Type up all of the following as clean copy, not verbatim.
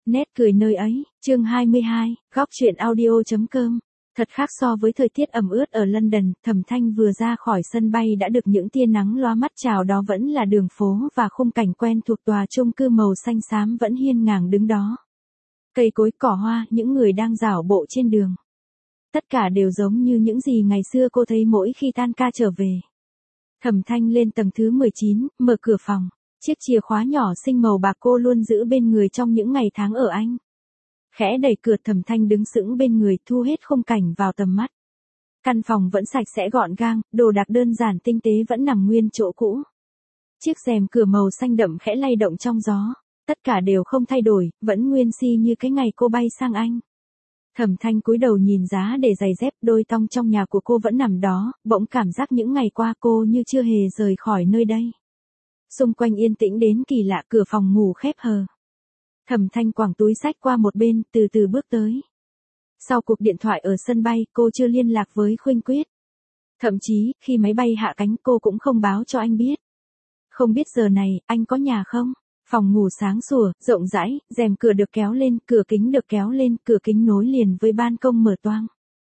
Nét cười nơi ấy, chương 22, góc truyện audio.com. Thật khác so với thời tiết ẩm ướt ở London, Thẩm Thanh vừa ra khỏi sân bay đã được những tia nắng loa mắt chào, đó vẫn là đường phố và khung cảnh quen thuộc tòa chung cư màu xanh xám vẫn hiên ngang đứng đó. Cây cối cỏ hoa, những người đang dạo bộ trên đường. Tất cả đều giống như những gì ngày xưa cô thấy mỗi khi tan ca trở về. Thẩm Thanh lên tầng thứ 19, mở cửa phòng. Chiếc chìa khóa nhỏ xinh màu bạc cô luôn giữ bên người trong những ngày tháng ở Anh. Khẽ đẩy cửa, Thẩm Thanh đứng sững bên người, thu hết khung cảnh vào tầm mắt. Căn phòng vẫn sạch sẽ gọn gàng, đồ đạc đơn giản tinh tế vẫn nằm nguyên chỗ cũ. Chiếc rèm cửa màu xanh đậm khẽ lay động trong gió. Tất cả đều không thay đổi, vẫn nguyên si như cái ngày cô bay sang Anh. Thẩm Thanh cúi đầu nhìn giá để giày dép, đôi tong trong nhà của cô vẫn nằm đó, bỗng cảm giác những ngày qua cô như chưa hề rời khỏi nơi đây. Xung quanh yên tĩnh đến kỳ lạ, cửa phòng ngủ khép hờ. Thẩm Thanh quàng túi xách qua một bên, từ từ bước tới. Sau cuộc điện thoại ở sân bay, cô chưa liên lạc với Khuynh Quyết. Thậm chí, khi máy bay hạ cánh cô cũng không báo cho anh biết. Không biết giờ này, anh có nhà không? Phòng ngủ sáng sủa, rộng rãi, rèm cửa được kéo lên, cửa kính được kéo lên, cửa kính nối liền với ban công mở toang.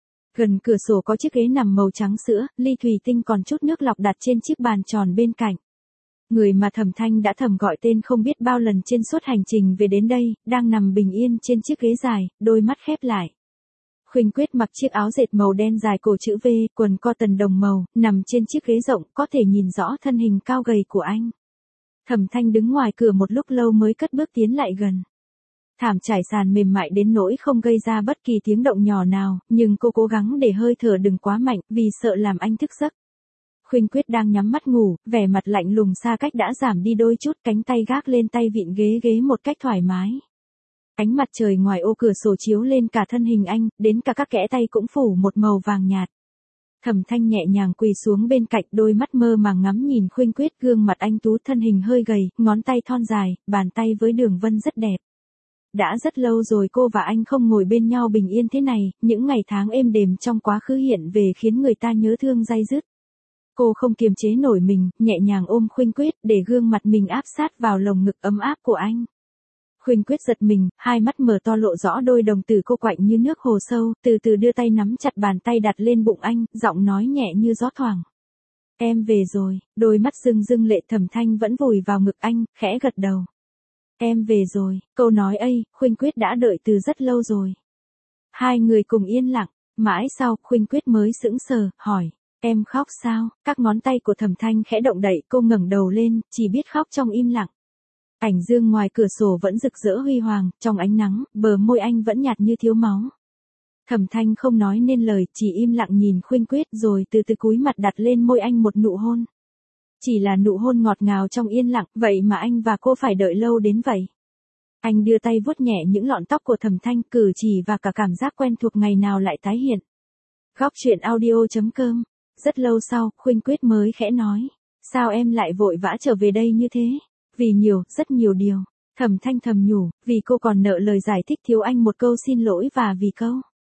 Gần cửa sổ có chiếc ghế nằm màu trắng sữa, ly thủy tinh còn chút nước lọc đặt trên chiếc bàn tròn bên cạnh. Người mà Thẩm Thanh đã thầm gọi tên không biết bao lần trên suốt hành trình về đến đây, đang nằm bình yên trên chiếc ghế dài, đôi mắt khép lại. Khuynh Quyết mặc chiếc áo dệt màu đen dài cổ chữ V, quần cotton đồng màu, nằm trên chiếc ghế rộng, có thể nhìn rõ thân hình cao gầy của anh. Thẩm Thanh đứng ngoài cửa một lúc lâu mới cất bước tiến lại gần. Thảm trải sàn mềm mại đến nỗi không gây ra bất kỳ tiếng động nhỏ nào, nhưng cô cố gắng để hơi thở đừng quá mạnh, vì sợ làm anh thức giấc. Khuynh Quyết đang nhắm mắt ngủ, vẻ mặt lạnh lùng xa cách đã giảm đi đôi chút, cánh tay gác lên tay vịn ghế một cách thoải mái. Ánh mặt trời ngoài ô cửa sổ chiếu lên cả thân hình anh, đến cả các kẽ tay cũng phủ một màu vàng nhạt. Thẩm Thanh nhẹ nhàng quỳ xuống bên cạnh, đôi mắt mơ màng ngắm nhìn Khuynh Quyết, gương mặt anh tú, thân hình hơi gầy, ngón tay thon dài, bàn tay với đường vân rất đẹp. Đã rất lâu rồi cô và anh không ngồi bên nhau bình yên thế này, những ngày tháng êm đềm trong quá khứ hiện về khiến người ta nhớ thương day dứt. Cô không kiềm chế nổi mình, nhẹ nhàng ôm Khuynh Quyết để gương mặt mình áp sát vào lồng ngực ấm áp của anh. Khuynh Quyết giật mình, hai mắt mở to lộ rõ đôi đồng tử cô quạnh như nước hồ sâu, từ từ đưa tay nắm chặt bàn tay đặt lên bụng anh, giọng nói nhẹ như gió thoảng. Em về rồi, đôi mắt rưng rưng lệ. Thẩm Thanh vẫn vùi vào ngực anh, khẽ gật đầu. Em về rồi, câu nói ấy, Khuynh Quyết đã đợi từ rất lâu rồi. Hai người cùng yên lặng, mãi sau, Khuynh Quyết mới sững sờ, hỏi. Em khóc sao? Các ngón tay của Thẩm Thanh khẽ động đậy, cô ngẩng đầu lên, chỉ biết khóc trong im lặng. Ảnh dương ngoài cửa sổ vẫn rực rỡ huy hoàng, trong ánh nắng, bờ môi anh vẫn nhạt như thiếu máu. Thẩm Thanh không nói nên lời, chỉ im lặng nhìn Khuynh Quyết rồi từ từ cúi mặt đặt lên môi anh một nụ hôn. Chỉ là nụ hôn ngọt ngào trong yên lặng, vậy mà anh và cô phải đợi lâu đến vậy. Anh đưa tay vuốt nhẹ những lọn tóc của Thẩm Thanh, cử chỉ và cả cảm giác quen thuộc ngày nào lại tái hiện. Góc truyện audio.com. Rất lâu sau, Khuynh Quyết mới khẽ nói. Sao em lại vội vã trở về đây như thế? Vì rất nhiều điều. Thẩm Thanh thầm nhủ, vì cô còn nợ lời giải thích thiếu anh một câu xin lỗi và vì câu.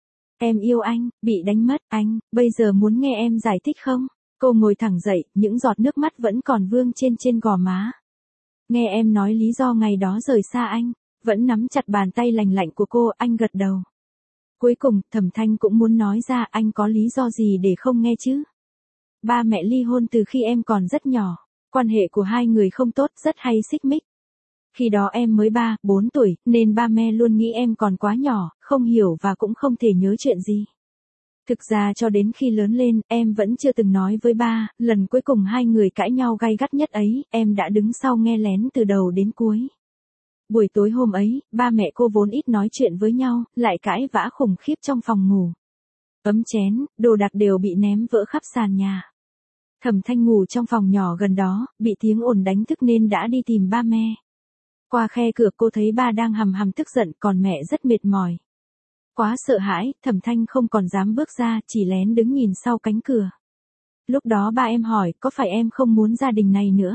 Em yêu anh, bị đánh mất, anh, bây giờ muốn nghe em giải thích không? Cô ngồi thẳng dậy, những giọt nước mắt vẫn còn vương trên gò má. Nghe em nói lý do ngày đó rời xa anh, vẫn nắm chặt bàn tay lành lạnh của cô, anh gật đầu. Cuối cùng, Thẩm Thanh cũng muốn nói ra anh có lý do gì để không nghe chứ? Ba mẹ ly hôn từ khi em còn rất nhỏ, quan hệ của hai người không tốt, rất hay xích mích. Khi đó em mới 3-4 tuổi, nên ba mẹ luôn nghĩ em còn quá nhỏ, không hiểu và cũng không thể nhớ chuyện gì. Thực ra cho đến khi lớn lên, em vẫn chưa từng nói với ba, lần cuối cùng hai người cãi nhau gay gắt nhất ấy, em đã đứng sau nghe lén từ đầu đến cuối. Buổi tối hôm ấy, ba mẹ cô vốn ít nói chuyện với nhau, lại cãi vã khủng khiếp trong phòng ngủ. Ấm chén, đồ đạc đều bị ném vỡ khắp sàn nhà. Thẩm Thanh ngủ trong phòng nhỏ gần đó, bị tiếng ồn đánh thức nên đã đi tìm ba mẹ. Qua khe cửa cô thấy ba đang hầm hầm tức giận, còn mẹ rất mệt mỏi. Quá sợ hãi, Thẩm Thanh không còn dám bước ra, chỉ lén đứng nhìn sau cánh cửa. Lúc đó ba em hỏi, có phải em không muốn gia đình này nữa?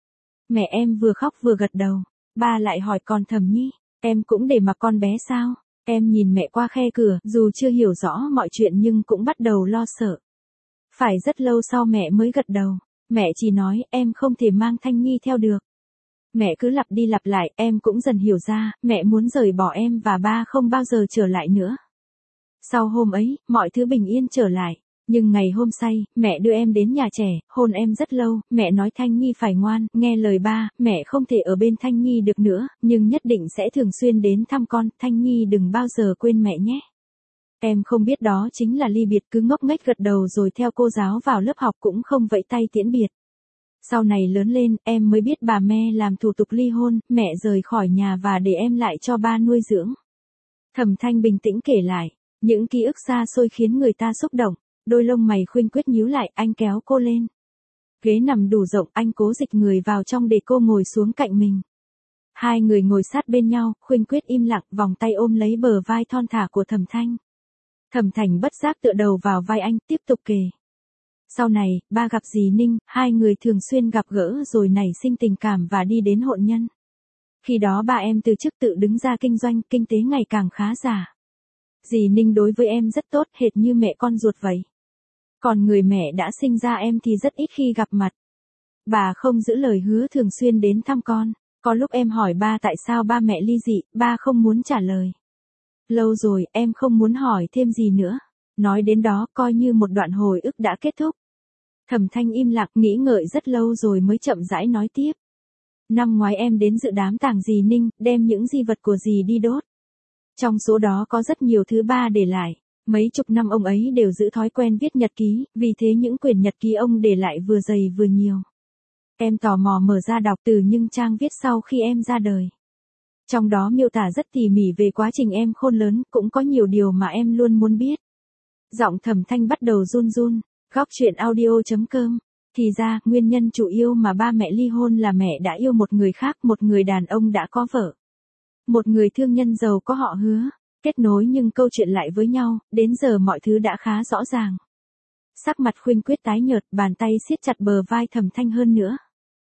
Mẹ em vừa khóc vừa gật đầu. Ba lại hỏi, còn Thẩm Nhi, em cũng để mặc con bé sao? Em nhìn mẹ qua khe cửa, dù chưa hiểu rõ mọi chuyện nhưng cũng bắt đầu lo sợ. Phải rất lâu sau mẹ mới gật đầu. Mẹ chỉ nói, em không thể mang Thanh Nhi theo được. Mẹ cứ lặp đi lặp lại, em cũng dần hiểu ra, mẹ muốn rời bỏ em và ba không bao giờ trở lại nữa. Sau hôm ấy, mọi thứ bình yên trở lại. Nhưng ngày hôm say, mẹ đưa em đến nhà trẻ, hôn em rất lâu, mẹ nói Thanh Nhi phải ngoan, nghe lời ba, mẹ không thể ở bên Thanh Nhi được nữa, nhưng nhất định sẽ thường xuyên đến thăm con, Thanh Nhi đừng bao giờ quên mẹ nhé. Em không biết đó chính là ly biệt, cứ ngốc nghếch gật đầu rồi theo cô giáo vào lớp học cũng không vẫy tay tiễn biệt. Sau này lớn lên, em mới biết bà mẹ làm thủ tục ly hôn, mẹ rời khỏi nhà và để em lại cho ba nuôi dưỡng. Thẩm Thanh bình tĩnh kể lại, những ký ức xa xôi khiến người ta xúc động. Đôi lông mày Khuynh Quyết nhíu lại, anh kéo cô lên. Ghế nằm đủ rộng, anh cố dịch người vào trong để cô ngồi xuống cạnh mình. Hai người ngồi sát bên nhau, Khuynh Quyết im lặng, vòng tay ôm lấy bờ vai thon thả của Thẩm Thanh. Thẩm Thành bất giác tựa đầu vào vai anh, tiếp tục kể. Sau này, ba gặp dì Ninh, hai người thường xuyên gặp gỡ rồi nảy sinh tình cảm và đi đến hôn nhân. Khi đó ba em từ chức tự đứng ra kinh doanh, kinh tế ngày càng khá giả. Dì Ninh đối với em rất tốt, hệt như mẹ con ruột vậy. Còn người mẹ đã sinh ra em thì rất ít khi gặp mặt. Bà không giữ lời hứa thường xuyên đến thăm con. Có lúc em hỏi ba tại sao ba mẹ ly dị, ba không muốn trả lời. Lâu rồi, em không muốn hỏi thêm gì nữa. Nói đến đó, coi như một đoạn hồi ức đã kết thúc. Thẩm Thanh im lặng nghĩ ngợi rất lâu rồi mới chậm rãi nói tiếp. Năm ngoái em đến dự đám tang dì Ninh, đem những di vật của dì đi đốt. Trong số đó có rất nhiều thứ ba để lại. Mấy chục năm ông ấy đều giữ thói quen viết nhật ký, vì thế những quyển nhật ký ông để lại vừa dày vừa nhiều. Em tò mò mở ra đọc từ những trang viết sau khi em ra đời. Trong đó miêu tả rất tỉ mỉ về quá trình em khôn lớn, cũng có nhiều điều mà em luôn muốn biết. Giọng Thẩm Thanh bắt đầu run run. Góc truyện audio.com. Thì ra, nguyên nhân chủ yếu mà ba mẹ ly hôn là mẹ đã yêu một người khác, một người đàn ông đã có vợ. Một người thương nhân giàu có họ Hứa. Kết nối nhưng câu chuyện lại với nhau, đến giờ mọi thứ đã khá rõ ràng. Sắc mặt Khuynh Quyết tái nhợt, bàn tay siết chặt bờ vai Thẩm Thanh hơn nữa.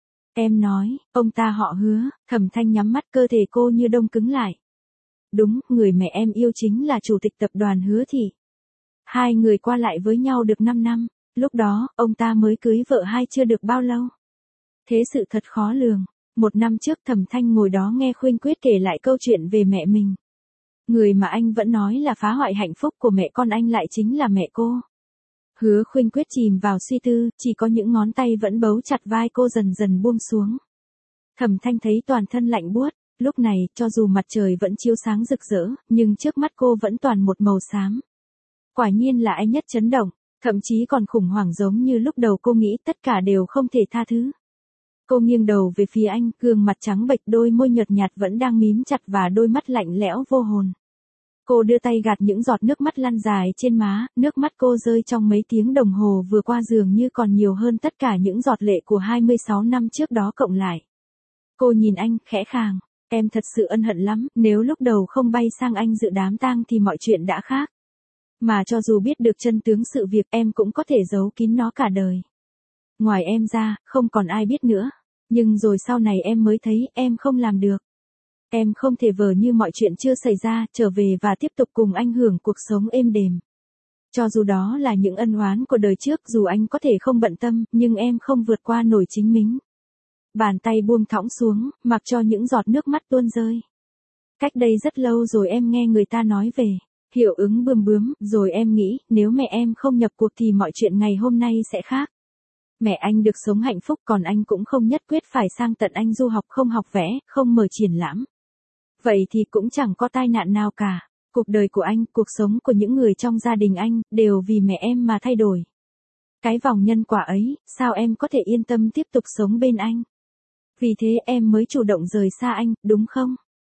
Em nói, ông ta họ Hứa, Thẩm Thanh nhắm mắt, cơ thể cô như đông cứng lại. Đúng, người mẹ em yêu chính là chủ tịch tập đoàn Hứa Thị. Hai người qua lại với nhau được 5 năm, lúc đó, ông ta mới cưới vợ hai chưa được bao lâu. Thế sự thật khó lường. 1 năm trước Thẩm Thanh ngồi đó nghe Khuynh Quyết kể lại câu chuyện về mẹ mình. Người mà anh vẫn nói là phá hoại hạnh phúc của mẹ con anh lại chính là mẹ cô. Hứa Khuynh Quyết chìm vào suy tư, chỉ có những ngón tay vẫn bấu chặt vai cô dần dần buông xuống. Thẩm Thanh thấy toàn thân lạnh buốt, lúc này, cho dù mặt trời vẫn chiếu sáng rực rỡ, nhưng trước mắt cô vẫn toàn một màu xám. Quả nhiên là anh nhất chấn động, thậm chí còn khủng hoảng giống như lúc đầu cô nghĩ tất cả đều không thể tha thứ. Cô nghiêng đầu về phía anh, gương mặt trắng bệch, đôi môi nhợt nhạt vẫn đang mím chặt và đôi mắt lạnh lẽo vô hồn. Cô đưa tay gạt những giọt nước mắt lăn dài trên má, nước mắt cô rơi trong mấy tiếng đồng hồ vừa qua dường như còn nhiều hơn tất cả những giọt lệ của 26 năm trước đó cộng lại. Cô nhìn anh, khẽ khàng, em thật sự ân hận lắm, nếu lúc đầu không bay sang anh dự đám tang thì mọi chuyện đã khác. Mà cho dù biết được chân tướng sự việc em cũng có thể giấu kín nó cả đời. Ngoài em ra, không còn ai biết nữa. Nhưng rồi sau này em mới thấy em không làm được. Em không thể vờ như mọi chuyện chưa xảy ra, trở về và tiếp tục cùng anh hưởng cuộc sống êm đềm. Cho dù đó là những ân oán của đời trước, dù anh có thể không bận tâm, nhưng em không vượt qua nổi chính mình. Bàn tay buông thõng xuống, mặc cho những giọt nước mắt tuôn rơi. Cách đây rất lâu rồi em nghe người ta nói về hiệu ứng bươm bướm, rồi em nghĩ, nếu mẹ em không nhập cuộc thì mọi chuyện ngày hôm nay sẽ khác. Mẹ anh được sống hạnh phúc, còn anh cũng không nhất quyết phải sang tận Anh du học, không học vẽ, không mở triển lãm. Vậy thì cũng chẳng có tai nạn nào cả. Cuộc đời của anh, cuộc sống của những người trong gia đình anh, đều vì mẹ em mà thay đổi. Cái vòng nhân quả ấy, sao em có thể yên tâm tiếp tục sống bên anh? Vì thế em mới chủ động rời xa anh, đúng không?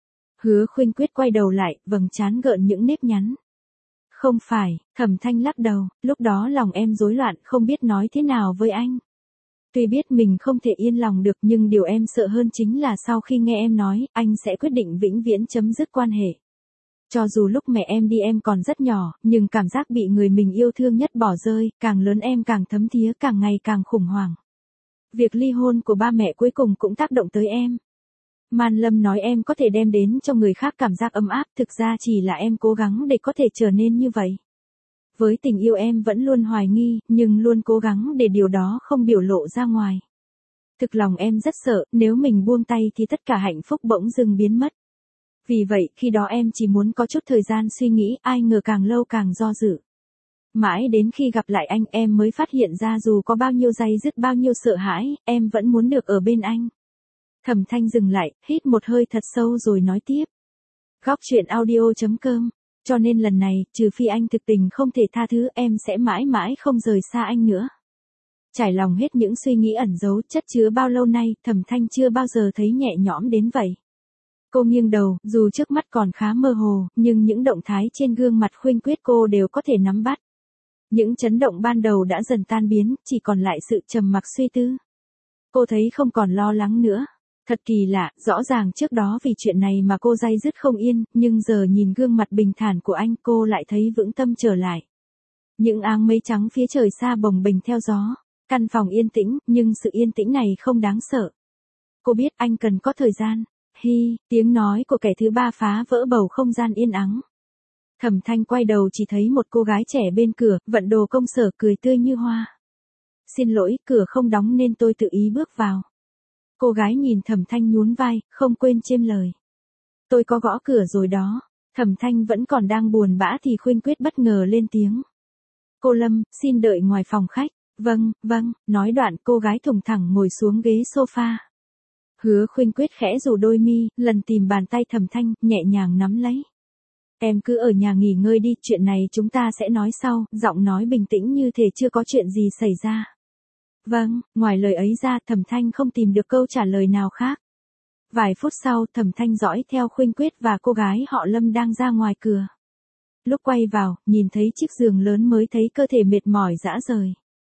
Hứa Khuynh Quyết quay đầu lại, vầng trán gợn những nếp nhăn. Không phải, Thẩm Thanh lắc đầu, lúc đó lòng em rối loạn, không biết nói thế nào với anh. Tuy biết mình không thể yên lòng được, nhưng điều em sợ hơn chính là sau khi nghe em nói, anh sẽ quyết định vĩnh viễn chấm dứt quan hệ. Cho dù lúc mẹ em đi em còn rất nhỏ, nhưng cảm giác bị người mình yêu thương nhất bỏ rơi, càng lớn em càng thấm thía, càng ngày càng khủng hoảng. Việc ly hôn của ba mẹ cuối cùng cũng tác động tới em. Man Lâm nói em có thể đem đến cho người khác cảm giác ấm áp, thực ra chỉ là em cố gắng để có thể trở nên như vậy. Với tình yêu em vẫn luôn hoài nghi, nhưng luôn cố gắng để điều đó không biểu lộ ra ngoài. Thực lòng em rất sợ, nếu mình buông tay thì tất cả hạnh phúc bỗng dưng biến mất. Vì vậy, khi đó em chỉ muốn có chút thời gian suy nghĩ, ai ngờ càng lâu càng do dự. Mãi đến khi gặp lại anh, em mới phát hiện ra dù có bao nhiêu day dứt, bao nhiêu sợ hãi, em vẫn muốn được ở bên anh. Thẩm Thanh dừng lại, hít một hơi thật sâu rồi nói tiếp. Góc chuyện audio.com. Cho nên lần này, trừ phi anh thực tình không thể tha thứ, em sẽ mãi mãi không rời xa anh nữa. Trải lòng hết những suy nghĩ ẩn giấu chất chứa bao lâu nay, Thẩm Thanh chưa bao giờ thấy nhẹ nhõm đến vậy. Cô nghiêng đầu, dù trước mắt còn khá mơ hồ, nhưng những động thái trên gương mặt Khuynh Quyết cô đều có thể nắm bắt. Những chấn động ban đầu đã dần tan biến, chỉ còn lại sự trầm mặc suy tư. Cô thấy không còn lo lắng nữa. Thật kỳ lạ, rõ ràng trước đó vì chuyện này mà cô day dứt không yên, nhưng giờ nhìn gương mặt bình thản của anh cô lại thấy vững tâm trở lại. Những áng mây trắng phía trời xa bồng bềnh theo gió. Căn phòng yên tĩnh, nhưng sự yên tĩnh này không đáng sợ. Cô biết anh cần có thời gian. Hi, tiếng nói của kẻ thứ ba phá vỡ bầu không gian yên ắng. Thẩm Thanh quay đầu chỉ thấy một cô gái trẻ bên cửa, vận đồ công sở cười tươi như hoa. Xin lỗi, cửa không đóng nên tôi tự ý bước vào. Cô gái nhìn Thẩm Thanh nhún vai, không quên chêm lời. Tôi có gõ cửa rồi đó. Thẩm Thanh vẫn còn đang buồn bã thì Khuynh Quyết bất ngờ lên tiếng. Cô Lâm, xin đợi ngoài phòng khách. Vâng, nói đoạn cô gái thùng thẳng ngồi xuống ghế sofa. Hứa Khuynh Quyết khẽ rủ đôi mi, lần tìm bàn tay Thẩm Thanh, nhẹ nhàng nắm lấy. Em cứ ở nhà nghỉ ngơi đi, chuyện này chúng ta sẽ nói sau, giọng nói bình tĩnh như thể chưa có chuyện gì xảy ra. Vâng, ngoài lời ấy ra Thẩm Thanh không tìm được câu trả lời nào khác. Vài phút sau Thẩm Thanh dõi theo Khuynh Quyết và cô gái họ Lâm đang ra ngoài cửa. Lúc quay vào, nhìn thấy chiếc giường lớn mới thấy cơ thể mệt mỏi rã rời.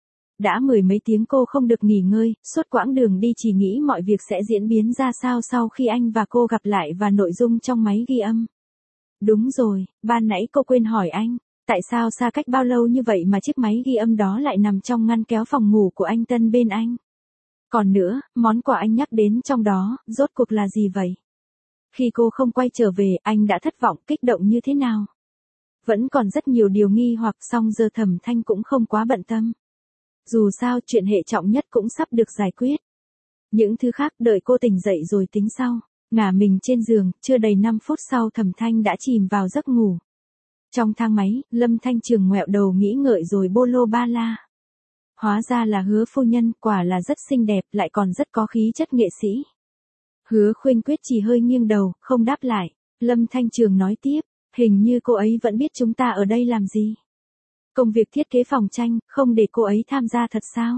Đã mười mấy tiếng cô không được nghỉ ngơi, suốt quãng đường đi chỉ nghĩ mọi việc sẽ diễn biến ra sao sau khi anh và cô gặp lại và nội dung trong máy ghi âm. Đúng rồi, ban nãy cô quên hỏi anh, tại sao xa cách bao lâu như vậy mà chiếc máy ghi âm đó lại nằm trong ngăn kéo phòng ngủ của anh Tân bên anh. Còn nữa, món quà anh nhắc đến trong đó, rốt cuộc là gì vậy? Khi cô không quay trở về, anh đã thất vọng, kích động như thế nào? Vẫn còn rất nhiều điều nghi hoặc, song giờ Thẩm Thanh cũng không quá bận tâm. Dù sao chuyện hệ trọng nhất cũng sắp được giải quyết. Những thứ khác đợi cô tỉnh dậy rồi tính sau. Ngả mình trên giường, chưa đầy 5 phút sau Thẩm Thanh đã chìm vào giấc ngủ. Trong thang máy, Lâm Thanh Trường ngoẹo đầu nghĩ ngợi rồi bô lô ba la. Hóa ra là Hứa phu nhân, quả là rất xinh đẹp, lại còn rất có khí chất nghệ sĩ. Hứa Khuynh Quyết chỉ hơi nghiêng đầu, không đáp lại. Lâm Thanh Trường nói tiếp, hình như cô ấy vẫn biết chúng ta ở đây làm gì. Công việc thiết kế phòng tranh, không để cô ấy tham gia thật sao?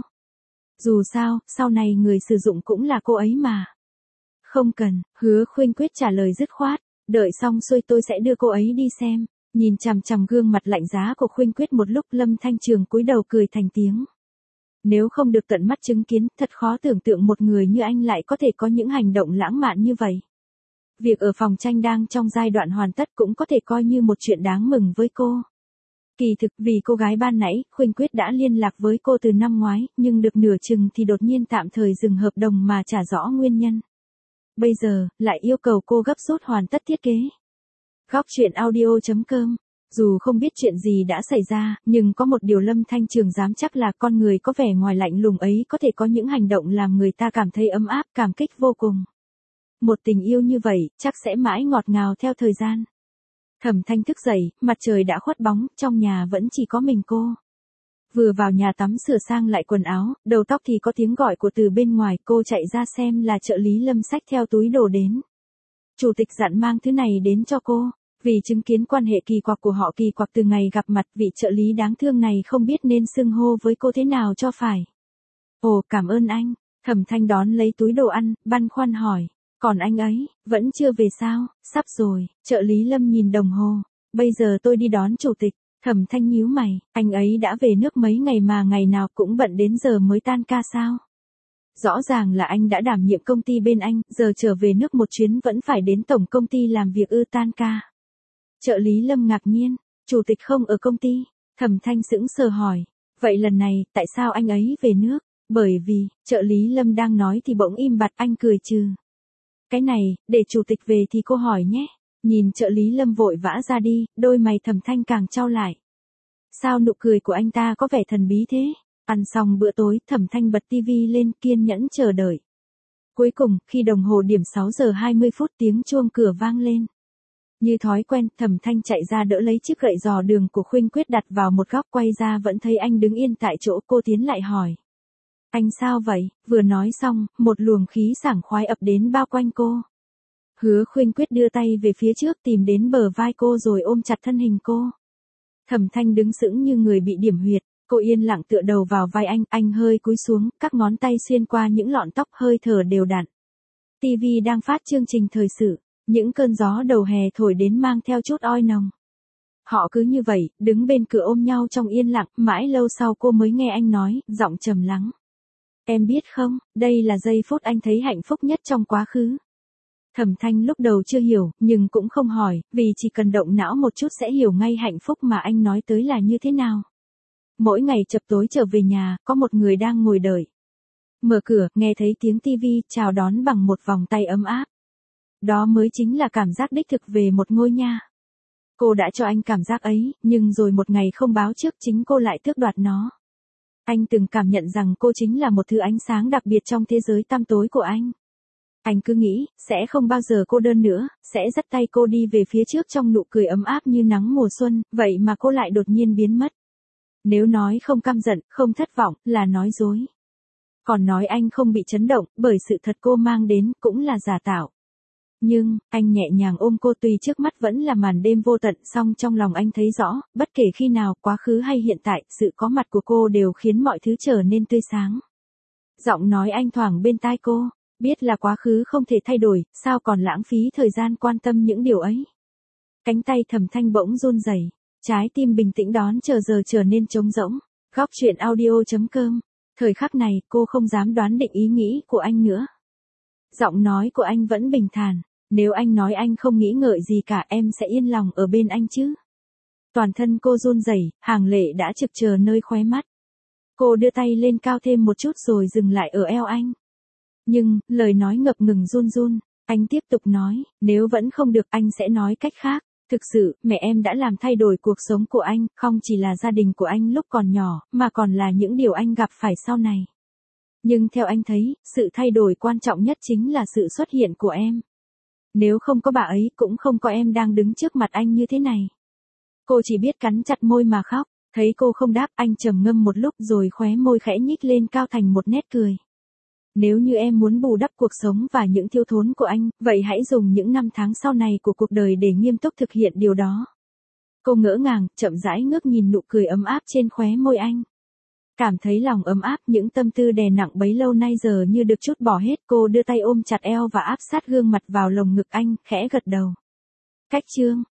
Dù sao, sau này người sử dụng cũng là cô ấy mà. Không cần, Hứa Khuynh Quyết trả lời dứt khoát, đợi xong xuôi tôi sẽ đưa cô ấy đi xem. Nhìn chằm chằm gương mặt lạnh giá của Khuynh Quyết một lúc, Lâm Thanh Trường cúi đầu cười thành tiếng. Nếu không được tận mắt chứng kiến, thật khó tưởng tượng một người như anh lại có thể có những hành động lãng mạn như vậy. Việc ở phòng tranh đang trong giai đoạn hoàn tất cũng có thể coi như một chuyện đáng mừng với cô. Kỳ thực vì cô gái ban nãy, Khuynh Quyết đã liên lạc với cô từ năm ngoái, nhưng được nửa chừng thì đột nhiên tạm thời dừng hợp đồng mà chả rõ nguyên nhân. Bây giờ, lại yêu cầu cô gấp rút hoàn tất thiết kế. Góc chuyện audio.com. Dù không biết chuyện gì đã xảy ra, nhưng có một điều Lâm Thanh Trường dám chắc là con người có vẻ ngoài lạnh lùng ấy có thể có những hành động làm người ta cảm thấy ấm áp, cảm kích vô cùng. Một tình yêu như vậy, chắc sẽ mãi ngọt ngào theo thời gian. Thẩm Thanh thức dậy, mặt trời đã khuất bóng, trong nhà vẫn chỉ có mình cô. Vừa vào nhà tắm sửa sang lại quần áo, đầu tóc thì có tiếng gọi của từ bên ngoài, cô chạy ra xem là trợ lý Lâm xách theo túi đồ đến. Chủ tịch dặn mang thứ này đến cho cô, vì chứng kiến quan hệ kỳ quặc của họ kỳ quặc từ ngày gặp mặt, vị trợ lý đáng thương này không biết nên xưng hô với cô thế nào cho phải. Ồ, cảm ơn anh. Thẩm Thanh đón lấy túi đồ ăn, băn khoăn hỏi. Còn anh ấy, vẫn chưa về sao? Sắp rồi, trợ lý Lâm nhìn đồng hồ. Bây giờ tôi đi đón chủ tịch. Thẩm Thanh nhíu mày, anh ấy đã về nước mấy ngày mà ngày nào cũng bận đến giờ mới tan ca sao? Rõ ràng là anh đã đảm nhiệm công ty bên anh, giờ trở về nước một chuyến vẫn phải đến tổng công ty làm việc tan ca. Trợ lý Lâm ngạc nhiên, chủ tịch không ở công ty. Thẩm Thanh sững sờ hỏi, vậy lần này, tại sao anh ấy về nước? Bởi vì, trợ lý Lâm đang nói thì bỗng im bặt, anh cười trừ. Cái này, để chủ tịch về thì cô hỏi nhé. Nhìn trợ lý Lâm vội vã ra đi, đôi mày Thẩm Thanh càng chau lại. Sao nụ cười của anh ta có vẻ thần bí thế? Ăn xong bữa tối, Thẩm Thanh bật tivi lên kiên nhẫn chờ đợi. Cuối cùng, khi đồng hồ điểm 6 giờ 20 phút tiếng chuông cửa vang lên. Như thói quen, Thẩm Thanh chạy ra đỡ lấy chiếc gậy dò đường của Khuynh Quyết đặt vào một góc, quay ra vẫn thấy anh đứng yên tại chỗ. Cô tiến lại hỏi. Anh sao vậy? Vừa nói xong, một luồng khí sảng khoái ập đến bao quanh cô. Hứa Khuynh Quyết đưa tay về phía trước tìm đến bờ vai cô rồi ôm chặt thân hình cô. Thẩm Thanh đứng sững như người bị điểm huyệt. Cô yên lặng tựa đầu vào vai anh hơi cúi xuống, các ngón tay xuyên qua những lọn tóc, hơi thở đều đặn. TV đang phát chương trình thời sự, những cơn gió đầu hè thổi đến mang theo chút oi nồng. Họ cứ như vậy, đứng bên cửa ôm nhau trong yên lặng, mãi lâu sau cô mới nghe anh nói, giọng trầm lắng. Em biết không, đây là giây phút anh thấy hạnh phúc nhất trong quá khứ. Thẩm Thanh lúc đầu chưa hiểu, nhưng cũng không hỏi, vì chỉ cần động não một chút sẽ hiểu ngay hạnh phúc mà anh nói tới là như thế nào. Mỗi ngày chập tối trở về nhà, có một người đang ngồi đợi. Mở cửa, nghe thấy tiếng tivi, chào đón bằng một vòng tay ấm áp. Đó mới chính là cảm giác đích thực về một ngôi nhà. Cô đã cho anh cảm giác ấy, nhưng rồi một ngày không báo trước chính cô lại tước đoạt nó. Anh từng cảm nhận rằng cô chính là một thứ ánh sáng đặc biệt trong thế giới tăm tối của anh. Anh cứ nghĩ, sẽ không bao giờ cô đơn nữa, sẽ dắt tay cô đi về phía trước trong nụ cười ấm áp như nắng mùa xuân, vậy mà cô lại đột nhiên biến mất. Nếu nói không căm giận, không thất vọng, là nói dối. Còn nói anh không bị chấn động, bởi sự thật cô mang đến, cũng là giả tạo. Nhưng, anh nhẹ nhàng ôm cô tuy trước mắt vẫn là màn đêm vô tận, song trong lòng anh thấy rõ, bất kể khi nào, quá khứ hay hiện tại, sự có mặt của cô đều khiến mọi thứ trở nên tươi sáng. Giọng nói anh thoảng bên tai cô, biết là quá khứ không thể thay đổi, sao còn lãng phí thời gian quan tâm những điều ấy. Cánh tay Thẩm Thanh bỗng run rẩy, trái tim bình tĩnh đón chờ giờ trở nên trống rỗng. Góc truyện audio.com. Thời khắc này, cô không dám đoán định ý nghĩ của anh nữa. Giọng nói của anh vẫn bình thản. Nếu anh nói anh không nghĩ ngợi gì cả, em sẽ yên lòng ở bên anh chứ. Toàn thân cô run rẩy, hàng lệ đã trực chờ nơi khóe mắt. Cô đưa tay lên cao thêm một chút rồi dừng lại ở eo anh. Nhưng, lời nói ngập ngừng run run. Anh tiếp tục nói, nếu vẫn không được anh sẽ nói cách khác. Thực sự, mẹ em đã làm thay đổi cuộc sống của anh, không chỉ là gia đình của anh lúc còn nhỏ, mà còn là những điều anh gặp phải sau này. Nhưng theo anh thấy, sự thay đổi quan trọng nhất chính là sự xuất hiện của em. Nếu không có bà ấy, cũng không có em đang đứng trước mặt anh như thế này. Cô chỉ biết cắn chặt môi mà khóc. Thấy cô không đáp, anh trầm ngâm một lúc rồi khóe môi khẽ nhích lên cao thành một nét cười. Nếu như em muốn bù đắp cuộc sống và những thiếu thốn của anh, vậy hãy dùng những năm tháng sau này của cuộc đời để nghiêm túc thực hiện điều đó. Cô ngỡ ngàng, chậm rãi ngước nhìn nụ cười ấm áp trên khóe môi anh. Cảm thấy lòng ấm áp, những tâm tư đè nặng bấy lâu nay giờ như được trút bỏ hết. Cô đưa tay ôm chặt eo và áp sát gương mặt vào lồng ngực anh, khẽ gật đầu. Cách chương